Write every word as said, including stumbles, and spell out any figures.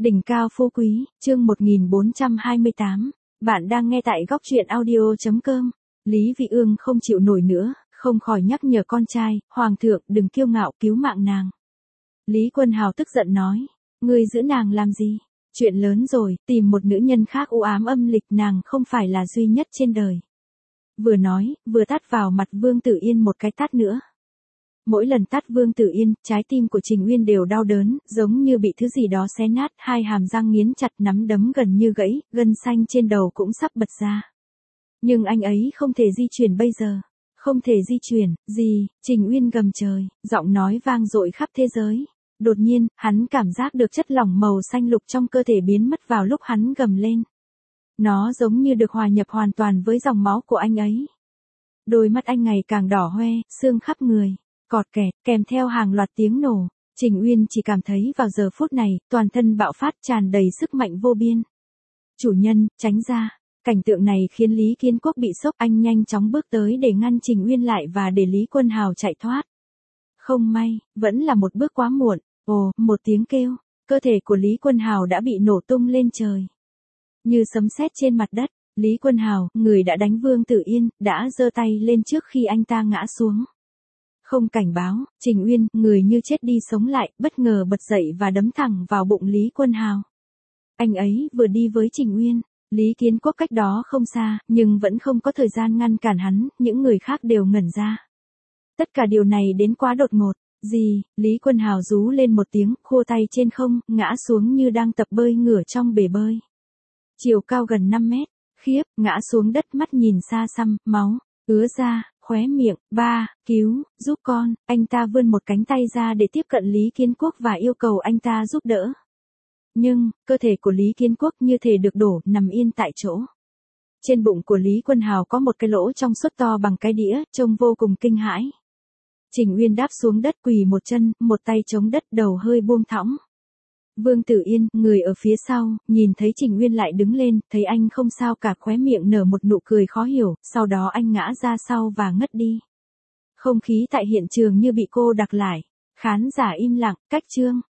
Đỉnh cao phú quý, chương một nghìn bốn trăm hai mươi tám. Bạn đang nghe tại góc truyện audio chấm com. Lý Vị Ương không chịu nổi nữa, không khỏi nhắc nhở con trai, Hoàng thượng đừng kiêu ngạo, cứu mạng nàng. Lý Quân Hào tức giận nói, ngươi giữ nàng làm gì? Chuyện lớn rồi, tìm một nữ nhân khác u ám âm lịch, nàng không phải là duy nhất trên đời. Vừa nói, vừa tát vào mặt Vương Tử Yên một cái tát nữa. Mỗi lần tát Vương Tử Yên, trái tim của Trình Uyên đều đau đớn, giống như bị thứ gì đó xé nát, hai hàm răng nghiến chặt, nắm đấm gần như gãy, gân xanh trên đầu cũng sắp bật ra. Nhưng anh ấy không thể di chuyển bây giờ. Không thể di chuyển, gì? Trình Uyên gầm trời, giọng nói vang dội khắp thế giới. Đột nhiên, hắn cảm giác được chất lỏng màu xanh lục trong cơ thể biến mất vào lúc hắn gầm lên. Nó giống như được hòa nhập hoàn toàn với dòng máu của anh ấy. Đôi mắt anh ngày càng đỏ hoe, xương khắp người. Cọt kẹt, kèm theo hàng loạt tiếng nổ. Trình Uyên chỉ cảm thấy vào giờ phút này, toàn thân bạo phát, tràn đầy sức mạnh vô biên. Chủ nhân, tránh ra. Cảnh tượng này khiến Lý Kiến Quốc bị sốc, anh nhanh chóng bước tới để ngăn Trình Uyên lại và để Lý Quân Hào chạy thoát. Không may, vẫn là một bước quá muộn. Ồ, một tiếng kêu, cơ thể của Lý Quân Hào đã bị nổ tung lên trời. Như sấm sét trên mặt đất, Lý Quân Hào, người đã đánh Vương Tử Yên, đã giơ tay lên trước khi anh ta ngã xuống. Không cảnh báo, Trình Uyên, người như chết đi sống lại, bất ngờ bật dậy và đấm thẳng vào bụng Lý Quân Hào. Anh ấy vừa đi với Trình Uyên, Lý Kiến Quốc cách đó không xa, nhưng vẫn không có thời gian ngăn cản hắn, những người khác đều ngẩn ra. Tất cả điều này đến quá đột ngột. Gì? Lý Quân Hào rú lên một tiếng, khua tay trên không, ngã xuống như đang tập bơi ngửa trong bể bơi. Chiều cao gần năm mét, khiếp, ngã xuống đất, mắt nhìn xa xăm, máu ứa ra, khóe miệng. Ba, cứu, giúp con. Anh ta vươn một cánh tay ra để tiếp cận Lý Kiến Quốc và yêu cầu anh ta giúp đỡ. Nhưng, cơ thể của Lý Kiến Quốc như thể được đổ, nằm yên tại chỗ. Trên bụng của Lý Quân Hào có một cái lỗ trong suốt to bằng cái đĩa, trông vô cùng kinh hãi. Trình Uyên đáp xuống đất, quỳ một chân, một tay chống đất, đầu hơi buông thõng. Vương Tử Yên, người ở phía sau, nhìn thấy Trình Uyên lại đứng lên, thấy anh không sao cả, khóe miệng nở một nụ cười khó hiểu, sau đó anh ngã ra sau và ngất đi. Không khí tại hiện trường như bị cô đặc lại. Khán giả im lặng, cách chương.